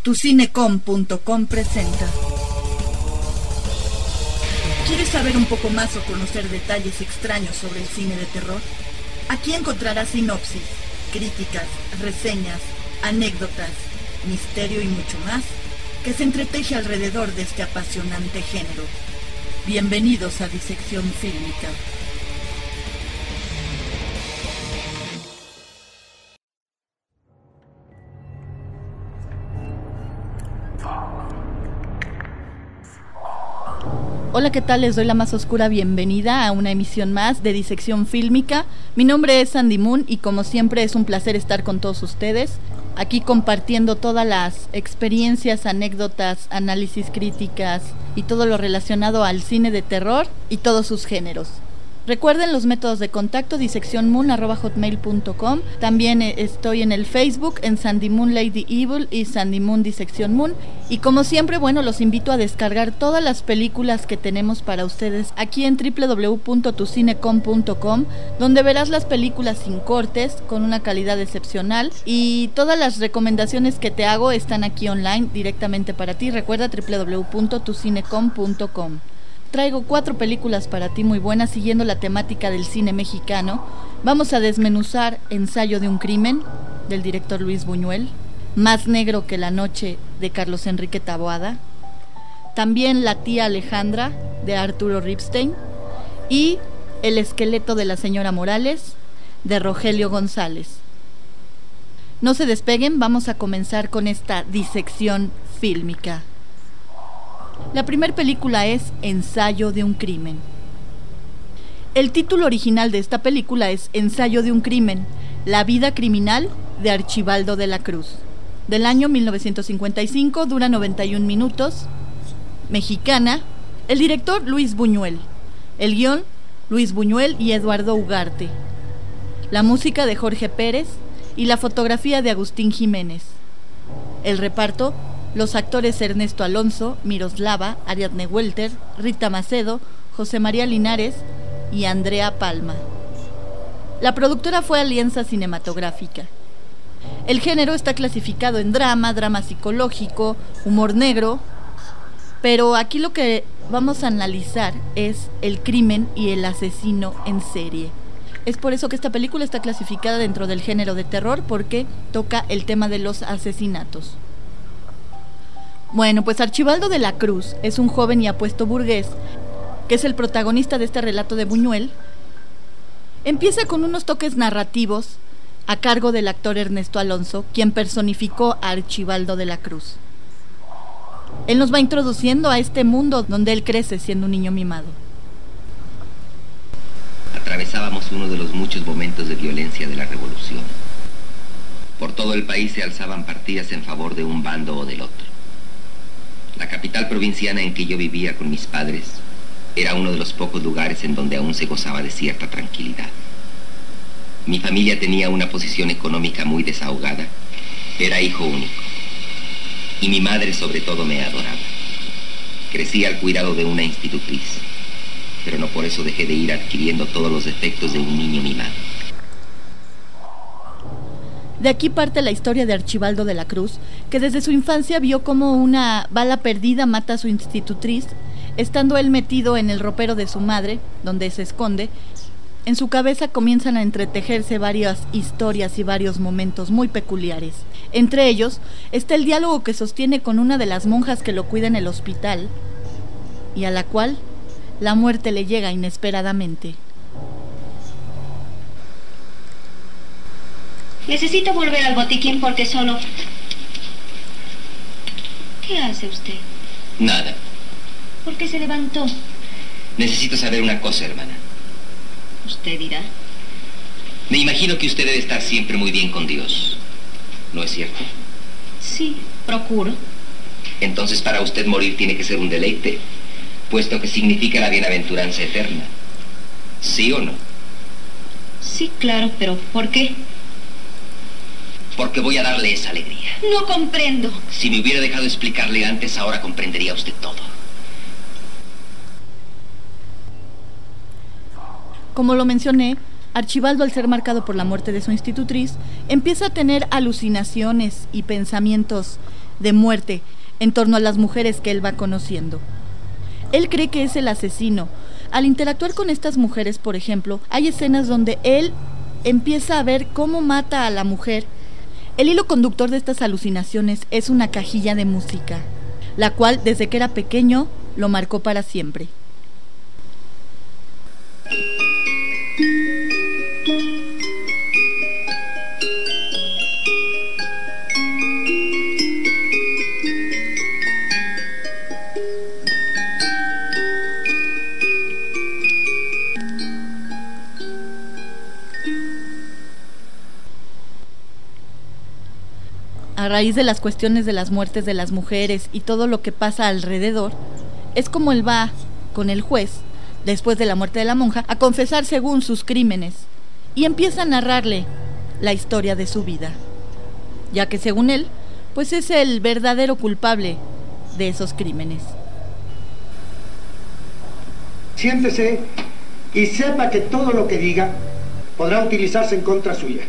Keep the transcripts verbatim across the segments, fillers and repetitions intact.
tu cinecom punto com presenta. ¿Quieres saber un poco más o conocer detalles extraños sobre el cine de terror? Aquí encontrarás sinopsis, críticas, reseñas, anécdotas, misterio y mucho más que se entreteje alrededor de este apasionante género. Bienvenidos a Disección Fílmica. Hola, ¿qué tal? Les doy la más oscura bienvenida a una emisión más de Disección Fílmica. Mi nombre es Sandy Moon y como siempre es un placer estar con todos ustedes, aquí compartiendo todas las experiencias, anécdotas, análisis, críticas y todo lo relacionado al cine de terror y todos sus géneros. Recuerden los métodos de contacto: diseccionmoon arroba hotmail punto com. También estoy en el Facebook en Sandy Moon Lady Evil y Sandy Moon Disección Moon. Y como siempre, bueno, los invito a descargar todas las películas que tenemos para ustedes aquí en doble u doble u doble u punto tu cinecom punto com, donde verás las películas sin cortes, con una calidad excepcional, y todas las recomendaciones que te hago están aquí online directamente para ti. Recuerda doble u doble u doble u punto tu cinecom punto com. Traigo cuatro películas para ti muy buenas siguiendo la temática del cine mexicano. Vamos a desmenuzar Ensayo de un crimen, del director Luis Buñuel, Más negro que la noche, de Carlos Enrique Taboada, también La tía Alejandra, de Arturo Ripstein, y El esqueleto de la señora Morales, de Rogelio González. No se despeguen, vamos a comenzar con esta disección fílmica. La primera película es Ensayo de un crimen. El título original de esta película es Ensayo de un crimen, la vida criminal de Archibaldo de la Cruz. Del año mil novecientos cincuenta y cinco, dura noventa y un minutos, mexicana. El director Luis Buñuel. El guión Luis Buñuel y Eduardo Ugarte. La música de Jorge Pérez y la fotografía de Agustín Jiménez. El reparto: los actores Ernesto Alonso, Miroslava, Ariadne Welter, Rita Macedo, José María Linares y Andrea Palma. La productora fue Alianza Cinematográfica. El género está clasificado en drama, drama psicológico, humor negro, pero aquí lo que vamos a analizar es el crimen y el asesino en serie. Es por eso que esta película está clasificada dentro del género de terror, porque toca el tema de los asesinatos. Bueno, pues Archibaldo de la Cruz es un joven y apuesto burgués, que es el protagonista de este relato de Buñuel. Empieza con unos toques narrativos a cargo del actor Ernesto Alonso, quien personificó a Archibaldo de la Cruz. Él nos va introduciendo a este mundo donde él crece siendo un niño mimado. Atravesábamos uno de los muchos momentos de violencia de la revolución. Por todo el país se alzaban partidas en favor de un bando o del otro. La capital provinciana en que yo vivía con mis padres era uno de los pocos lugares en donde aún se gozaba de cierta tranquilidad. Mi familia tenía una posición económica muy desahogada. Era hijo único. Y mi madre sobre todo me adoraba. Crecí al cuidado de una institutriz, pero no por eso dejé de ir adquiriendo todos los defectos de un niño mimado. De aquí parte la historia de Archibaldo de la Cruz, que desde su infancia vio como una bala perdida mata a su institutriz, estando él metido en el ropero de su madre, donde se esconde. En su cabeza comienzan a entretejerse varias historias y varios momentos muy peculiares. Entre ellos está el diálogo que sostiene con una de las monjas que lo cuida en el hospital, y a la cual la muerte le llega inesperadamente. Necesito volver al botiquín porque solo... ¿Qué hace usted? Nada. ¿Por qué se levantó? Necesito saber una cosa, hermana. Usted dirá. Me imagino que usted debe estar siempre muy bien con Dios. ¿No es cierto? Sí, procuro. Entonces para usted morir tiene que ser un deleite, puesto que significa la bienaventuranza eterna. ¿Sí o no? Sí, claro, pero ¿por qué? Porque voy a darle esa alegría. No comprendo. Si me hubiera dejado explicarle antes, ahora comprendería usted todo. Como lo mencioné, Archibaldo, al ser marcado por la muerte de su institutriz, empieza a tener alucinaciones y pensamientos de muerte en torno a las mujeres que él va conociendo. Él cree que es el asesino. Al interactuar con estas mujeres, por ejemplo, hay escenas donde él empieza a ver cómo mata a la mujer. El hilo conductor de estas alucinaciones es una cajilla de música, la cual desde que era pequeño lo marcó para siempre. A raíz de las cuestiones de las muertes de las mujeres y todo lo que pasa alrededor, es como él va con el juez, después de la muerte de la monja, a confesar según sus crímenes, y empieza a narrarle la historia de su vida, ya que según él, pues es el verdadero culpable de esos crímenes. Siéntese y sepa que todo lo que diga podrá utilizarse en contra suya.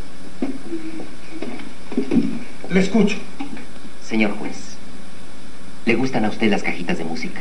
Le escucho. Señor juez, ¿le gustan a usted las cajitas de música?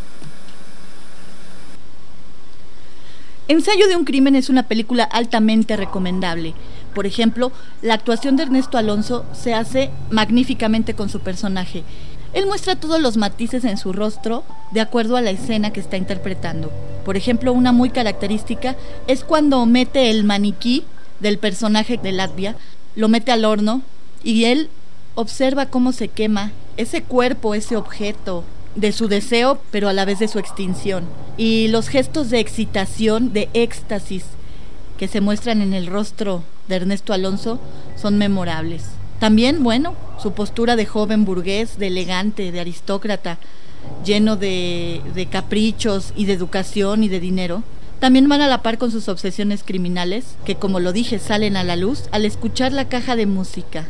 Ensayo de un crimen es una película altamente recomendable. Por ejemplo, la actuación de Ernesto Alonso se hace magníficamente con su personaje. Él muestra todos los matices en su rostro de acuerdo a la escena que está interpretando. Por ejemplo, una muy característica es cuando mete el maniquí del personaje de Latvia, lo mete al horno y él observa cómo se quema ese cuerpo, ese objeto, de su deseo, pero a la vez de su extinción. Y los gestos de excitación, de éxtasis, que se muestran en el rostro de Ernesto Alonso son memorables. También, bueno, su postura de joven burgués, de elegante, de aristócrata, lleno de, de caprichos y de educación y de dinero, también van a la par con sus obsesiones criminales, que como lo dije, salen a la luz al escuchar la caja de música.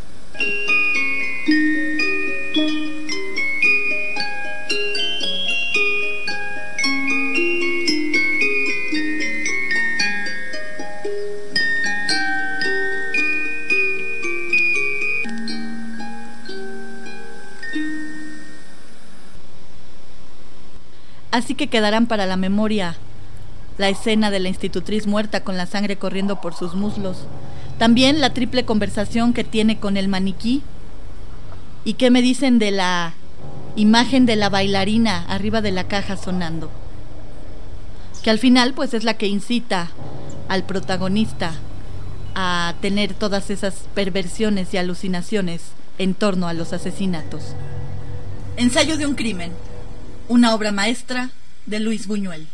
Así que quedarán para la memoria la escena de la institutriz muerta con la sangre corriendo por sus muslos. También la triple conversación que tiene con el maniquí. ¿Y qué me dicen de la imagen de la bailarina arriba de la caja sonando? Que al final pues es la que incita al protagonista a tener todas esas perversiones y alucinaciones en torno a los asesinatos. Ensayo de un crimen, una obra maestra de Luis Buñuel.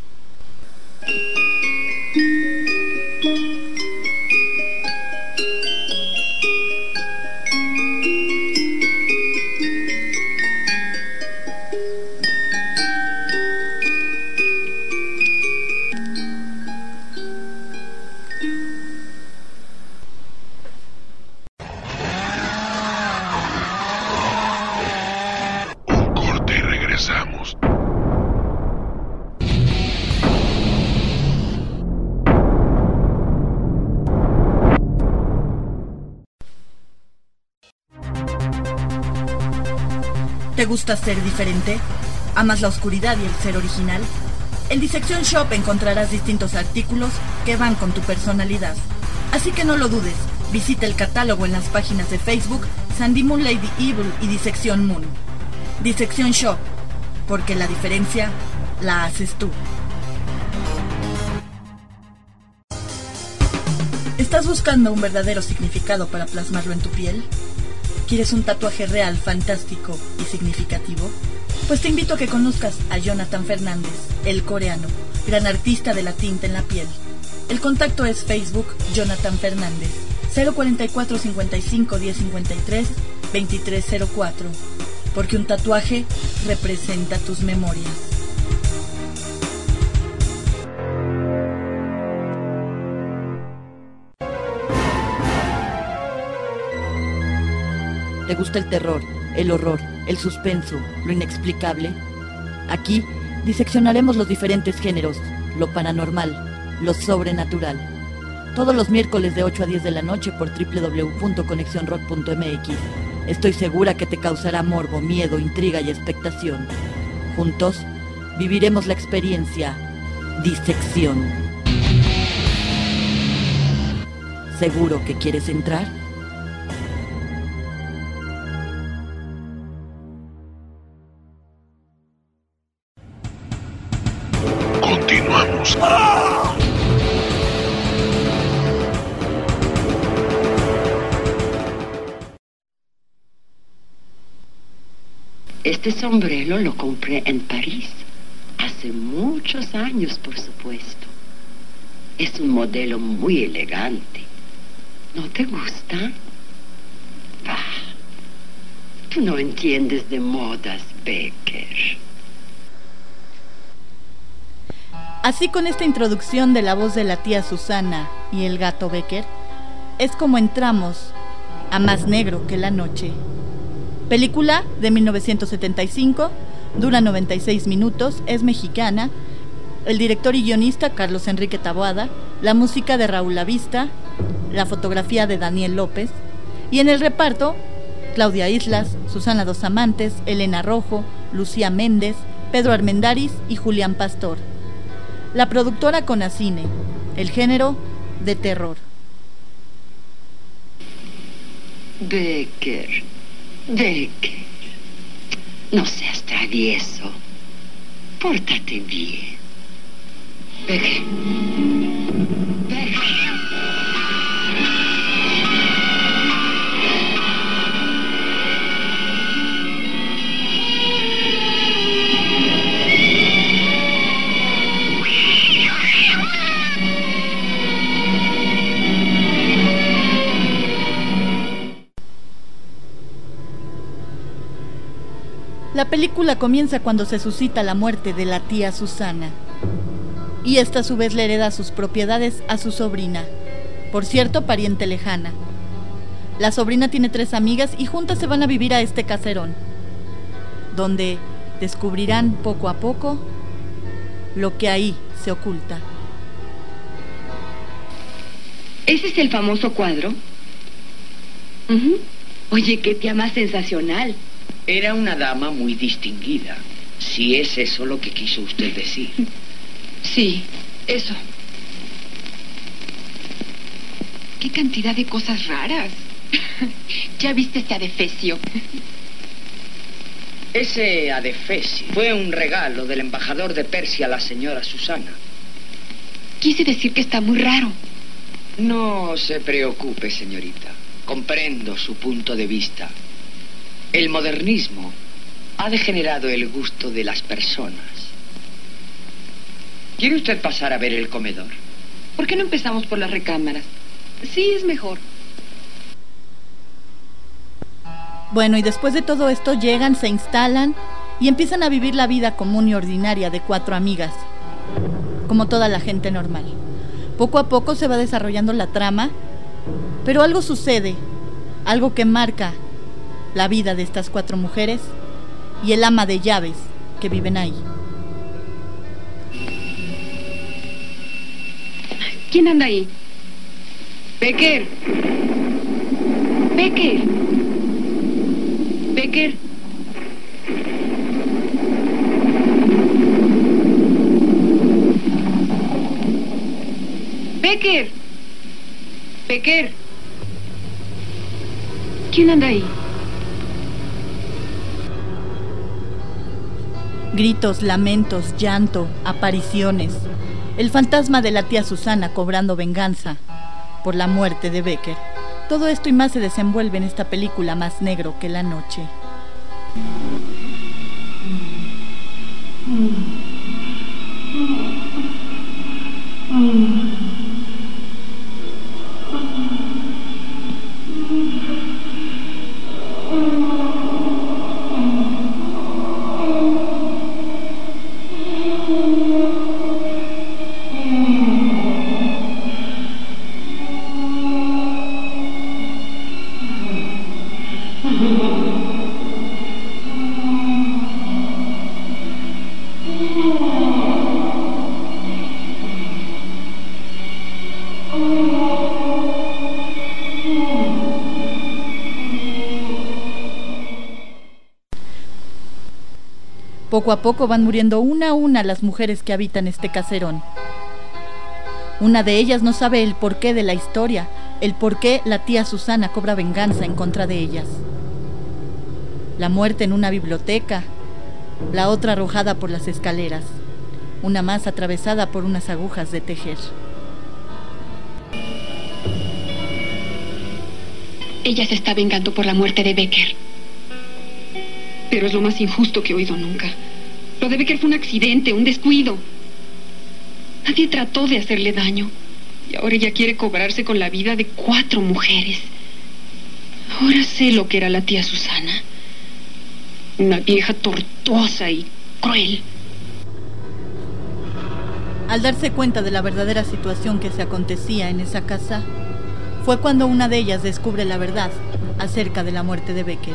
Un corte y regresamos. ¿Te gusta ser diferente? ¿Amas la oscuridad y el ser original? En Dissection Shop encontrarás distintos artículos que van con tu personalidad. Así que no lo dudes, visita el catálogo en las páginas de Facebook Sandy Moon Lady Evil y Dissection Moon. Dissection Shop, porque la diferencia la haces tú. ¿Estás buscando un verdadero significado para plasmarlo en tu piel? ¿Quieres un tatuaje real, fantástico y significativo? Pues te invito a que conozcas a Jonathan Fernández, el coreano, gran artista de la tinta en la piel. El contacto es Facebook Jonathan Fernández, cero cuarenta y cuatro cincuenta y cinco diez cincuenta y tres veintitrés cero cuatro, porque un tatuaje representa tus memorias. ¿Te gusta el terror, el horror, el suspenso, lo inexplicable? Aquí diseccionaremos los diferentes géneros, lo paranormal, lo sobrenatural. Todos los miércoles de ocho a diez de la noche por doble u doble u doble u punto conexión rock punto m x. Estoy segura que te causará morbo, miedo, intriga y expectación. Juntos viviremos la experiencia Disección. ¿Seguro que quieres entrar? Continuamos. Este sombrero lo compré en París. Hace muchos años, por supuesto. Es un modelo muy elegante. ¿No te gusta? Ah, tú no entiendes de modas, Becker. Así, con esta introducción de la voz de la tía Susana y el gato Becker, es como entramos a Más negro que la noche. Película de mil novecientos setenta y cinco, dura noventa y seis minutos, es mexicana. El director y guionista Carlos Enrique Taboada, la música de Raúl Lavista, la fotografía de Daniel López, y en el reparto Claudia Islas, Susana Dos Amantes, Elena Rojo, Lucía Méndez, Pedro Armendáriz y Julián Pastor. La productora Conacine, el género de terror. Becker, Becker, no seas travieso. Pórtate bien. Becker. Becker. La película comienza cuando se suscita la muerte de la tía Susana, y esta a su vez le hereda sus propiedades a su sobrina, por cierto, pariente lejana. La sobrina tiene tres amigas y juntas se van a vivir a este caserón, donde descubrirán poco a poco lo que ahí se oculta. ¿Ese es el famoso cuadro? Uh-huh. Oye, qué tía más sensacional. Era una dama muy distinguida, si es eso lo que quiso usted decir. Sí, eso. Qué cantidad de cosas raras. ¿Ya viste este adefesio? Ese adefesio fue un regalo del embajador de Persia a la señora Susana. Quise decir que está muy raro. No se preocupe, señorita. Comprendo su punto de vista. El modernismo ha degenerado el gusto de las personas. ¿Quiere usted pasar a ver el comedor? ¿Por qué no empezamos por las recámaras? Sí, es mejor. Bueno, y después de todo esto llegan, se instalan y empiezan a vivir la vida común y ordinaria de cuatro amigas, como toda la gente normal. Poco a poco se va desarrollando la trama, pero algo sucede, algo que marca la vida de estas cuatro mujeres y el ama de llaves que viven ahí. ¿Quién anda ahí? Becker. Becker. Becker. Becker. Becker. ¿Quién anda ahí? Gritos, lamentos, llanto, apariciones. El fantasma de la tía Susana cobrando venganza por la muerte de Becker. Todo esto y más se desenvuelve en esta película Más negro que la noche. Poco a poco van muriendo una a una las mujeres que habitan este caserón. Una de ellas no sabe el porqué de la historia, el por qué la tía Susana cobra venganza en contra de ellas. La muerte en una biblioteca, la otra arrojada por las escaleras, una más atravesada por unas agujas de tejer. Ella se está vengando por la muerte de Becker. Pero es lo más injusto que he oído nunca. Lo de Becker fue un accidente, un descuido. Nadie trató de hacerle daño. Y ahora ella quiere cobrarse con la vida de cuatro mujeres. Ahora sé lo que era la tía Susana. Una vieja tortuosa y cruel. Al darse cuenta de la verdadera situación que se acontecía en esa casa, fue cuando una de ellas descubre la verdad acerca de la muerte de Becker.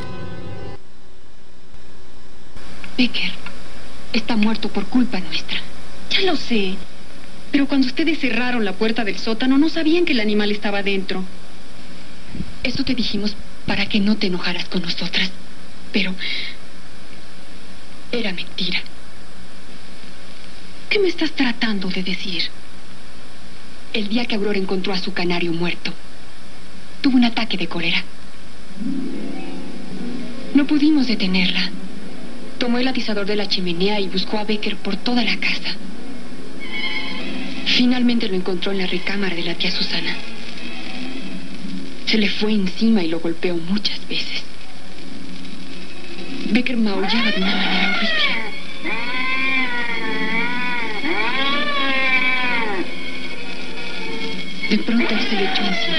Becker está muerto por culpa nuestra. Ya lo sé. Pero cuando ustedes cerraron la puerta del sótano, no sabían que el animal estaba dentro. Eso te dijimos para que no te enojaras con nosotras. Pero era mentira. ¿Qué me estás tratando de decir? El día que Aurora encontró a su canario muerto, tuvo un ataque de cólera. No pudimos detenerla. Tomó el atizador de la chimenea y buscó a Becker por toda la casa. Finalmente lo encontró en la recámara de la tía Susana. Se le fue encima y lo golpeó muchas veces. Becker maullaba de una manera horrible. De pronto él se le echó encima.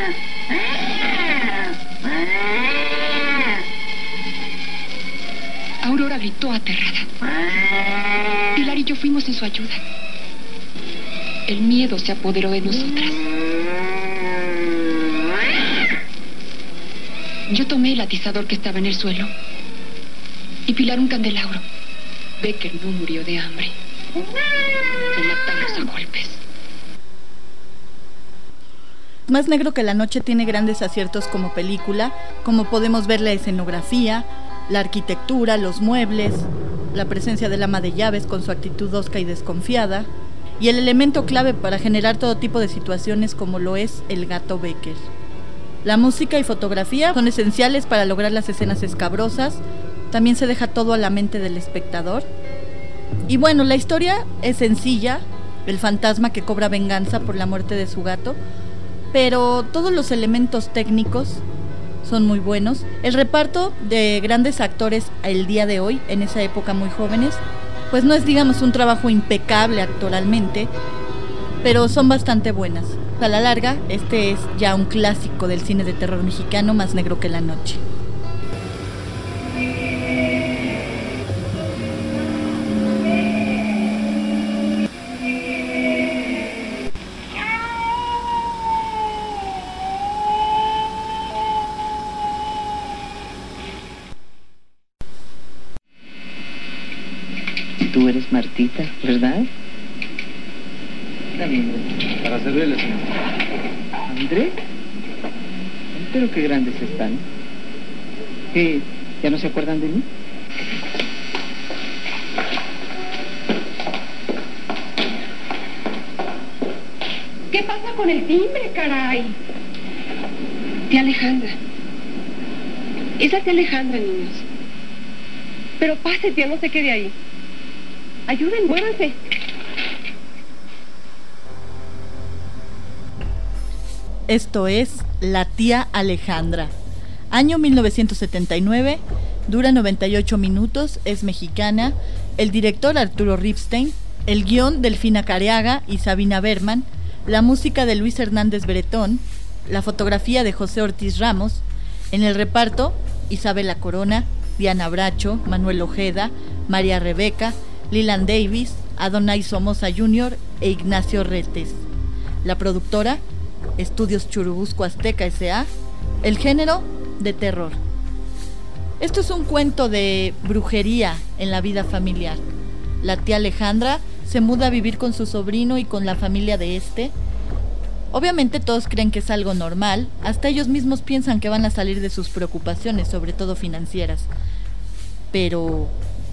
Aurora gritó aterrada. Pilar y yo fuimos en su ayuda. El miedo se apoderó de nosotras. Yo tomé el atizador que estaba en el suelo y Pilar un candelabro. Becker no murió de hambre. Lo matamos a golpes. Más negro que la noche tiene grandes aciertos como película, como podemos ver la escenografía, la arquitectura, los muebles, la presencia del ama de llaves con su actitud hosca y desconfiada, y el elemento clave para generar todo tipo de situaciones como lo es el gato Becker. La música y fotografía son esenciales para lograr las escenas escabrosas, también se deja todo a la mente del espectador. Y bueno, la historia es sencilla, el fantasma que cobra venganza por la muerte de su gato, pero todos los elementos técnicos son muy buenos. El reparto de grandes actores el día de hoy, en esa época muy jóvenes, pues no es, digamos, un trabajo impecable actoralmente, pero son bastante buenas. A la larga, este es ya un clásico del cine de terror mexicano, Más negro que la noche. Tú eres Martita, ¿verdad? También, para servirle, señor. ¿André? Pero qué grandes están. ¿Qué? ¿Ya no se acuerdan de mí? ¿Qué pasa con el timbre, caray? Tía Alejandra. Esa tía Alejandra, niños. Pero pase, tía, no se quede ahí. Ayuden, muévanse. Esto es La tía Alejandra. Año mil novecientos setenta y nueve, dura noventa y ocho minutos, es mexicana. El director Arturo Ripstein, el guión Delfina Careaga y Sabina Berman, la música de Luis Hernández Bretón, la fotografía de José Ortiz Ramos. En el reparto, Isabela Corona, Diana Bracho, Manuel Ojeda, María Rebeca, Leland Davis, Adonai Somoza junior e Ignacio Retes. La productora, Estudios Churubusco Azteca S A. El género, de terror. Esto es un cuento de brujería en la vida familiar. La tía Alejandra se muda a vivir con su sobrino y con la familia de este. Obviamente todos creen que es algo normal, hasta ellos mismos piensan que van a salir de sus preocupaciones, sobre todo financieras. Pero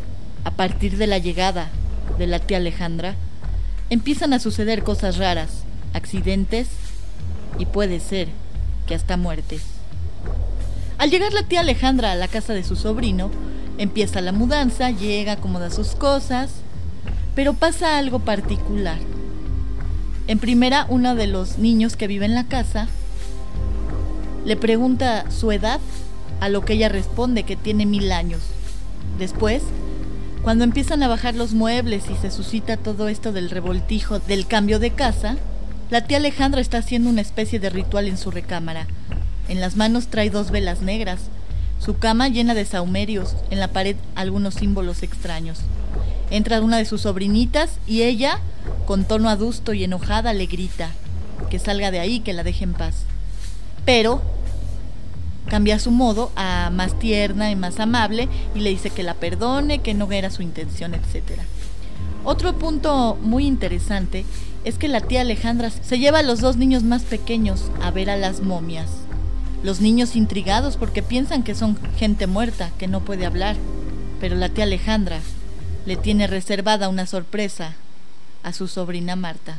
a partir de la llegada de la tía Alejandra, empiezan a suceder cosas raras, accidentes y puede ser que hasta muertes. Al llegar la tía Alejandra a la casa de su sobrino, empieza la mudanza, llega, acomoda sus cosas, pero pasa algo particular. En primera, uno de los niños que vive en la casa le pregunta su edad, a lo que ella responde que tiene mil años. Después, cuando empiezan a bajar los muebles y se suscita todo esto del revoltijo del cambio de casa, la tía Alejandra está haciendo una especie de ritual en su recámara. En las manos trae dos velas negras, su cama llena de sahumerios, en la pared algunos símbolos extraños. Entra una de sus sobrinitas y ella, con tono adusto y enojada, le grita que salga de ahí, que la deje en paz. Pero cambia su modo a más tierna y más amable y le dice que la perdone, que no era su intención, etcétera. Otro punto muy interesante es que la tía Alejandra se lleva a los dos niños más pequeños a ver a las momias. Los niños intrigados porque piensan que son gente muerta, que no puede hablar, pero la tía Alejandra le tiene reservada una sorpresa a su sobrina Marta.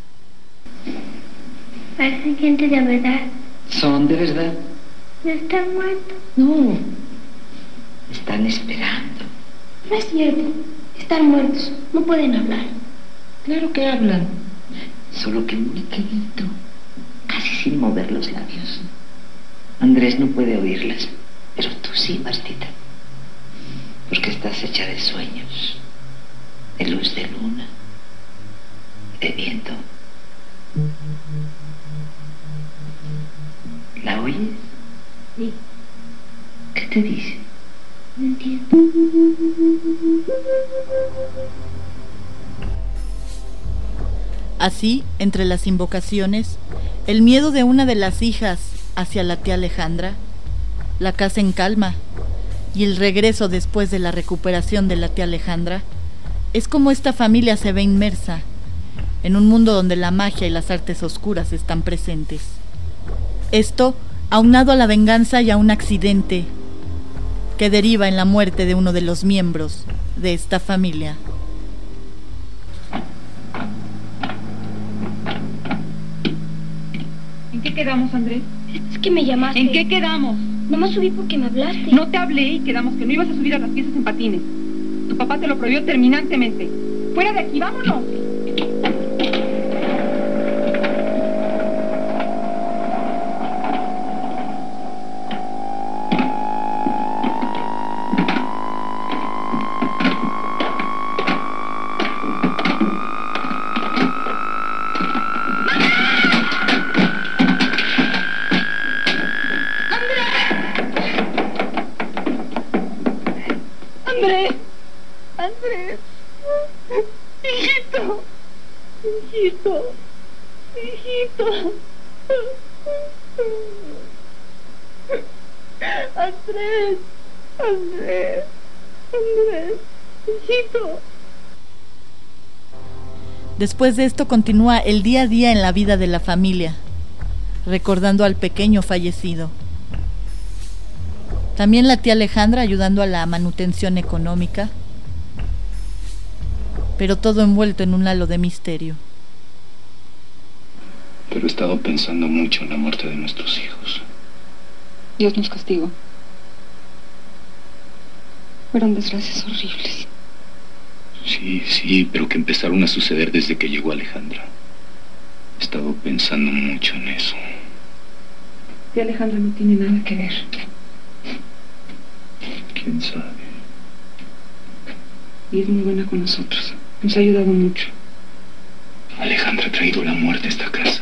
Parecen gente de verdad. ¿Son de verdad? ¿No están muertos? No, están esperando. No es cierto, están muertos, no pueden hablar. Claro que hablan, solo que muy quedito, casi sin mover los labios. Andrés no puede oírlas, pero tú sí, Martita, porque estás hecha de sueños, de luz de luna, de viento. ¿La oyes? Sí. ¿Qué te dice? No entiendo. Así, entre las invocaciones, el miedo de una de las hijas hacia la tía Alejandra, la casa en calma y el regreso después de la recuperación de la tía Alejandra, es como esta familia se ve inmersa en un mundo donde la magia y las artes oscuras están presentes. Esto aunado a la venganza y a un accidente que deriva en la muerte de uno de los miembros de esta familia. ¿En qué quedamos, Andrés? Es que me llamaste. ¿En qué quedamos? Nomás subí porque me hablaste. No te hablé y quedamos que no ibas a subir a las piezas en patines. Tu papá te lo prohibió terminantemente. ¡Fuera de aquí, vámonos! Andrés, Andrés, hijito, hijito, hijito, Andrés, Andrés, Andrés, hijito. Después de esto continúa el día a día en la vida de la familia, recordando al pequeño fallecido. También la tía Alejandra ayudando a la manutención económica, pero todo envuelto en un halo de misterio. Pero he estado pensando mucho en la muerte de nuestros hijos. Dios nos castigó. Fueron desgracias horribles. Sí, sí, pero que empezaron a suceder desde que llegó Alejandra. He estado pensando mucho en eso. Tía Alejandra no tiene nada que ver. ¿Quién sabe? Y es muy buena con nosotros. Nos ha ayudado mucho. Alejandra ha traído la muerte a esta casa.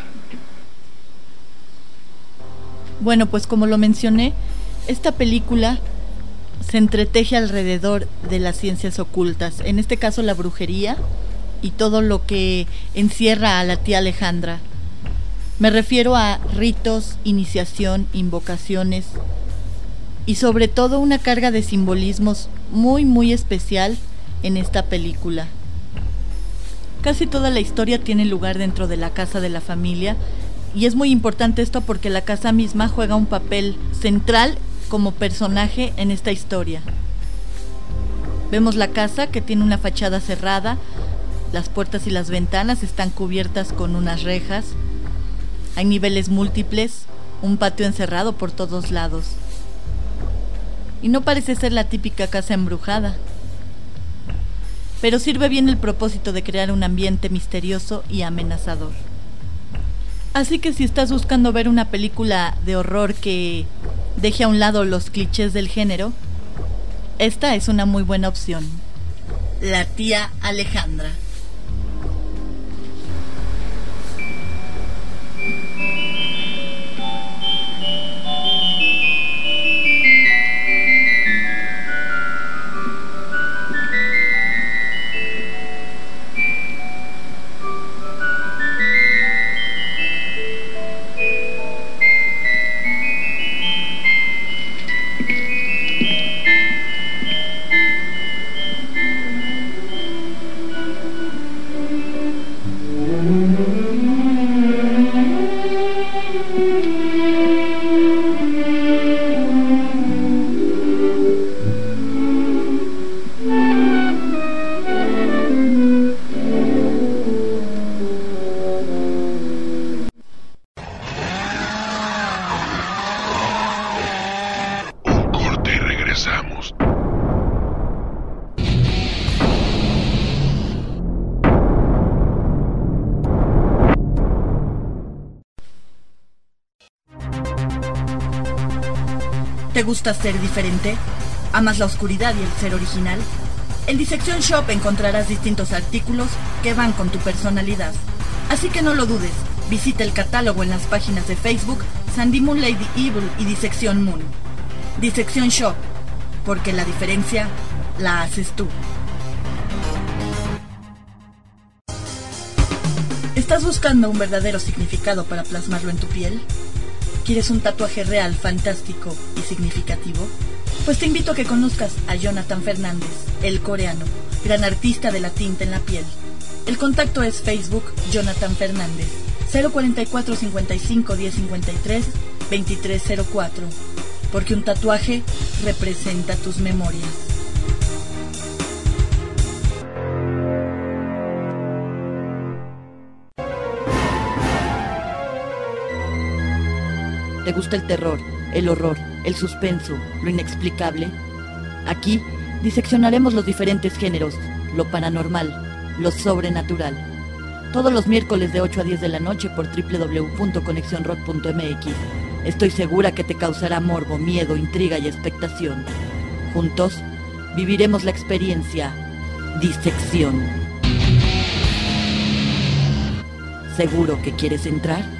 Bueno, pues como lo mencioné, esta película se entreteje alrededor de las ciencias ocultas, en este caso la brujería y todo lo que encierra a la tía Alejandra. Me refiero a ritos, iniciación, invocaciones y sobre todo una carga de simbolismos muy muy especial en esta película. Casi toda la historia tiene lugar dentro de la casa de la familia y es muy importante esto porque la casa misma juega un papel central como personaje en esta historia. Vemos la casa, que tiene una fachada cerrada, las puertas y las ventanas están cubiertas con unas rejas, hay niveles múltiples, un patio encerrado por todos lados. Y no parece ser la típica casa embrujada, pero sirve bien el propósito de crear un ambiente misterioso y amenazador. Así que si estás buscando ver una película de horror que deje a un lado los clichés del género, esta es una muy buena opción. La tía Alejandra. ¿Te gusta ser diferente? ¿Amas la oscuridad y el ser original? En Dissection Shop encontrarás distintos artículos que van con tu personalidad. Así que no lo dudes, visita el catálogo en las páginas de Facebook Sandy Moon Lady Evil y Dissection Moon. Dissection Shop, porque la diferencia la haces tú. ¿Estás buscando un verdadero significado para plasmarlo en tu piel? ¿Quieres un tatuaje real, fantástico y significativo? Pues te invito a que conozcas a Jonathan Fernández, el coreano, gran artista de la tinta en la piel. El contacto es Facebook Jonathan Fernández, cero cuarenta y cuatro cincuenta y cinco diez cincuenta y tres veintitrés cero cuatro, porque un tatuaje representa tus memorias. ¿Te gusta el terror, el horror, el suspenso, lo inexplicable? Aquí diseccionaremos los diferentes géneros, lo paranormal, lo sobrenatural. Todos los miércoles de ocho a diez de la noche por doble u doble u doble u punto conexión rock punto m x. Estoy segura que te causará morbo, miedo, intriga y expectación. Juntos viviremos la experiencia Disección. ¿Seguro que quieres entrar?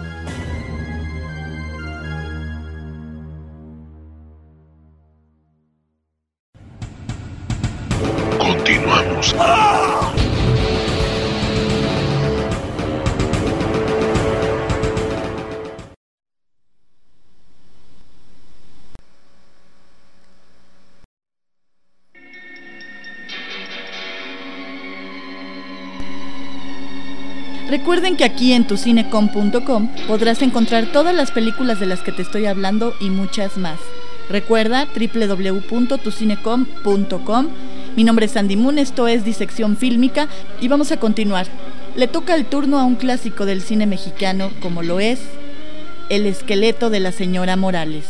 Continuamos. Recuerden que aquí en tu cinecom punto com podrás encontrar todas las películas de las que te estoy hablando y muchas más. Recuerda doble u doble u doble u punto tu cinecom punto com. Mi nombre es Sandy Moon, esto es Disección Fílmica y vamos a continuar. Le toca el turno a un clásico del cine mexicano como lo es El esqueleto de la señora Morales.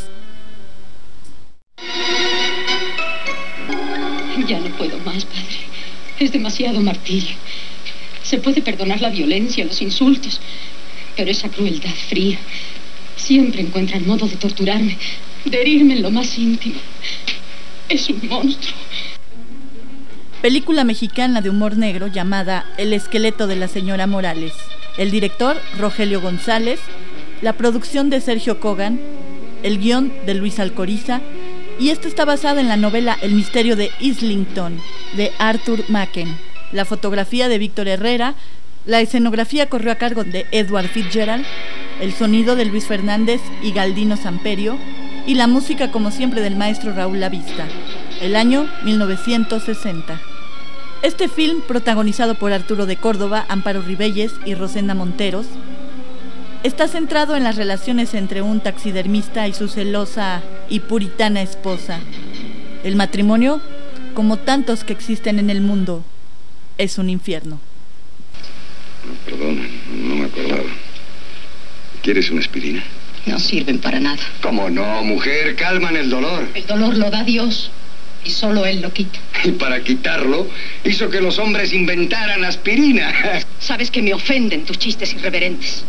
Ya no puedo más, padre. Es demasiado martirio. Se puede perdonar la violencia, los insultos, pero esa crueldad fría siempre encuentra el modo de torturarme, de herirme en lo más íntimo. Es un monstruo. Película mexicana de humor negro llamada El esqueleto de la señora Morales. El director, Rogelio González. La producción de Sergio Kogan. El guión de Luis Alcoriza. Y esta está basada en la novela El misterio de Islington, de Arthur Machen. La fotografía de Víctor Herrera. La escenografía corrió a cargo de Edward Fitzgerald. El sonido de Luis Fernández y Galdino Samperio. Y la música, como siempre, del maestro Raúl Lavista. El año mil novecientos sesenta. Este film, protagonizado por Arturo de Córdoba, Amparo Ribelles y Rosenda Monteros, está centrado en las relaciones entre un taxidermista y su celosa y puritana esposa. El matrimonio como tantos que existen en el mundo, es un infierno. No, perdona, no me acordaba. ¿Quieres una aspirina? No sirven para nada. ¿Cómo no, mujer? Calman el dolor. El dolor lo da Dios y solo Él lo quita. Y para quitarlo, hizo que los hombres inventaran aspirina. Sabes que me ofenden tus chistes irreverentes.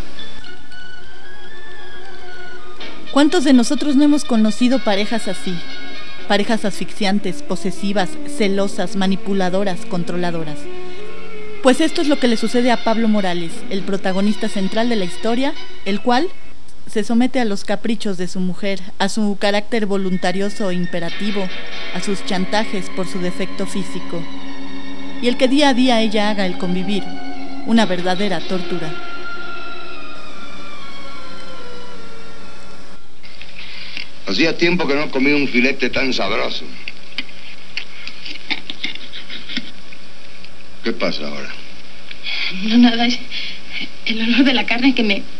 ¿Cuántos de nosotros no hemos conocido parejas así? Parejas asfixiantes, posesivas, celosas, manipuladoras, controladoras. Pues esto es lo que le sucede a Pablo Morales, el protagonista central de la historia, el cual se somete a los caprichos de su mujer, a su carácter voluntarioso e imperativo, a sus chantajes por su defecto físico, y el que día a día ella haga el convivir una verdadera tortura. Hacía tiempo que no comí un filete tan sabroso. ¿Qué pasa ahora? No, nada, es el olor de la carne que me...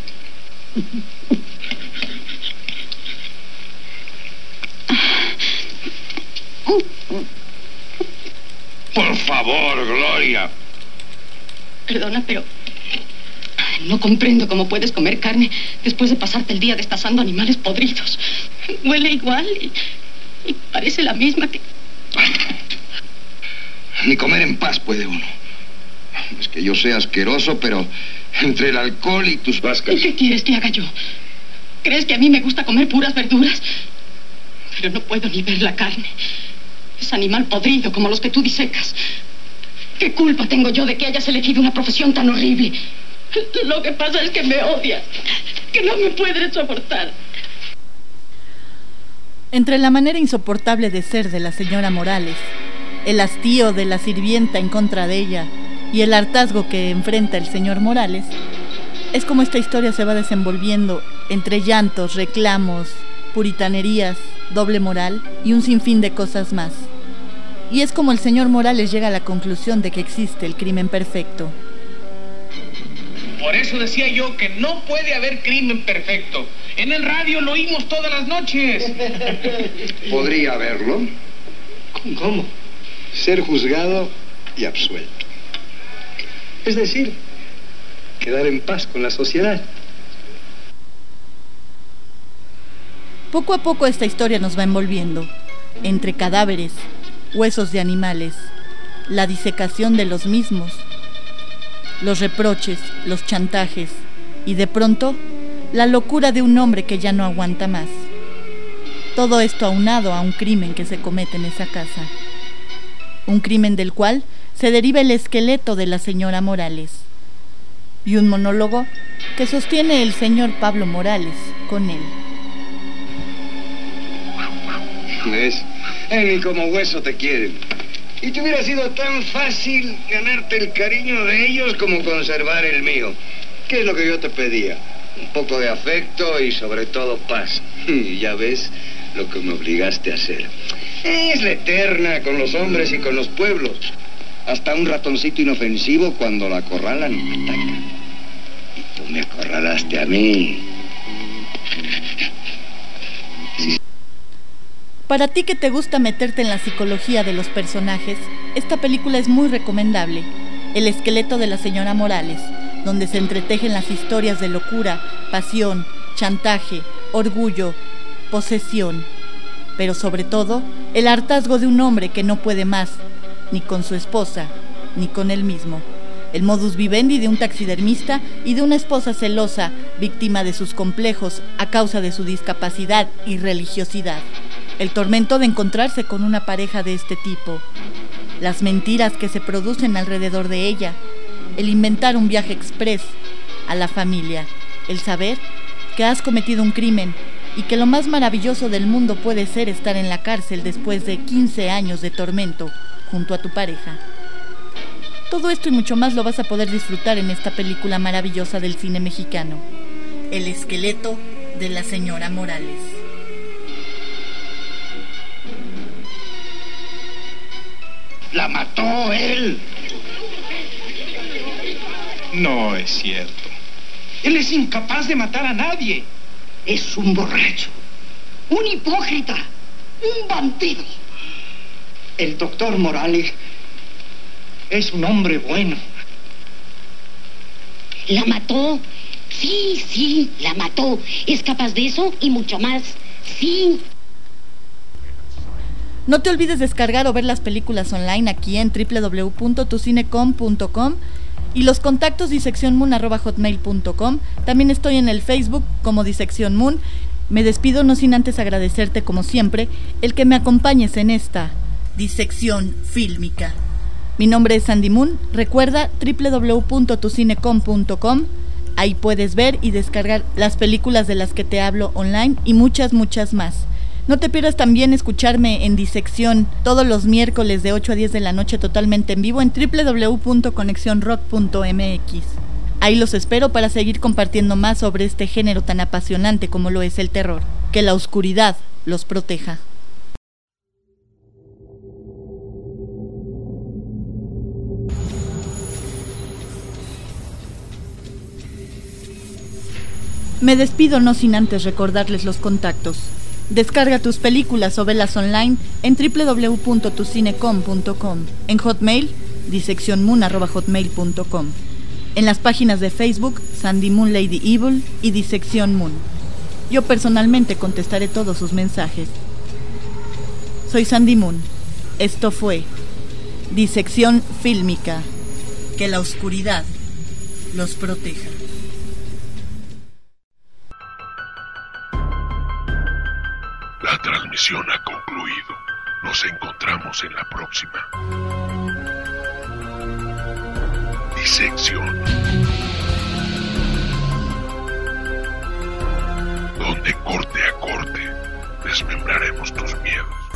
Por favor, Gloria. Perdona, pero no comprendo cómo puedes comer carne después de pasarte el día destazando animales podridos. Huele igual y, y parece la misma que... Ni comer en paz puede uno. Es que yo sea asqueroso, pero entre el alcohol y tus vascas... ¿Qué quieres que haga yo? ¿Crees que a mí me gusta comer puras verduras? Pero no puedo ni ver la carne. Es animal podrido como los que tú disecas. ¿Qué culpa tengo yo de que hayas elegido una profesión tan horrible? Lo que pasa es que me odias, que no me puedes soportar. Entre la manera insoportable de ser de la señora Morales, el hastío de la sirvienta en contra de ella y el hartazgo que enfrenta el señor Morales, es como esta historia se va desenvolviendo entre llantos, reclamos, puritanerías, doble moral y un sinfín de cosas más. Y es como el señor Morales llega a la conclusión de que existe el crimen perfecto. Por eso decía yo que no puede haber crimen perfecto. En el radio lo oímos todas las noches. ¿Podría haberlo? ¿Cómo? Ser juzgado y absuelto. Es decir, quedar en paz con la sociedad. Poco a poco esta historia nos va envolviendo, entre cadáveres, huesos de animales, la disecación de los mismos, los reproches, los chantajes y de pronto la locura de un hombre que ya no aguanta más. Todo esto aunado a un crimen que se comete en esa casa. Un crimen del cual se deriva el esqueleto de la señora Morales y un monólogo que sostiene el señor Pablo Morales con él. ¿Ves? Eh, ni como hueso te quieren. Y te hubiera sido tan fácil ganarte el cariño de ellos como conservar el mío. ¿Qué es lo que yo te pedía? Un poco de afecto y sobre todo paz. Y ya ves lo que me obligaste a hacer. Es la eterna con los hombres y con los pueblos. Hasta un ratoncito inofensivo cuando la acorralan ataca. Y tú me acorralaste a mí. Para ti que te gusta meterte en la psicología de los personajes, esta película es muy recomendable. El esqueleto de la señora Morales, donde se entretejen las historias de locura, pasión, chantaje, orgullo, posesión. Pero sobre todo, el hartazgo de un hombre que no puede más, ni con su esposa, ni con él mismo. El modus vivendi de un taxidermista y de una esposa celosa, víctima de sus complejos a causa de su discapacidad y religiosidad. El tormento de encontrarse con una pareja de este tipo, las mentiras que se producen alrededor de ella, el inventar un viaje express a la familia, el saber que has cometido un crimen y que lo más maravilloso del mundo puede ser estar en la cárcel después de quince años de tormento junto a tu pareja. Todo esto y mucho más lo vas a poder disfrutar en esta película maravillosa del cine mexicano, El esqueleto de la señora Morales. ¡La mató él! No es cierto. Él es incapaz de matar a nadie. Es un borracho, un hipócrita, un bandido. El doctor Morales es un hombre bueno. ¿La mató? Sí, sí, la mató. Es capaz de eso y mucho más. Sí. No te olvides descargar o ver las películas online aquí en doble u doble u doble u punto tu cine com punto com y los contactos disección moon arroba hotmail punto com. También estoy en el Facebook como Disección Moon. Me despido no sin antes agradecerte como siempre el que me acompañes en esta disección fílmica. Mi nombre es Sandy Moon. Recuerda doble u doble u doble u punto tu cine com punto com. Ahí puedes ver y descargar las películas de las que te hablo online y muchas, muchas más. No te pierdas también escucharme en Disección todos los miércoles de ocho a diez de la noche totalmente en vivo en doble u doble u doble u punto conexión rock punto m x. Ahí los espero para seguir compartiendo más sobre este género tan apasionante como lo es el terror. Que la oscuridad los proteja. Me despido no sin antes recordarles los contactos. Descarga tus películas o velas online en doble u doble u doble u punto tu cine com punto com. En Hotmail, disección moon arroba hotmail punto com. En las páginas de Facebook, Sandy Moon Lady Evil y Disección Moon. Yo personalmente contestaré todos sus mensajes. Soy Sandy Moon. Esto fue Disección Fílmica. Que la oscuridad los proteja. La transmisión ha concluido. Nos encontramos en la próxima. Disección. Donde corte a corte desmembraremos tus miedos.